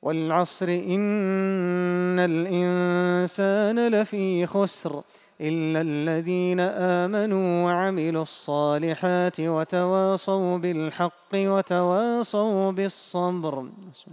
والعصر إن الإنسان لفي خسر إلا الذين آمنوا وعملوا الصالحات وتواصوا بالحق وتواصوا بالصبر.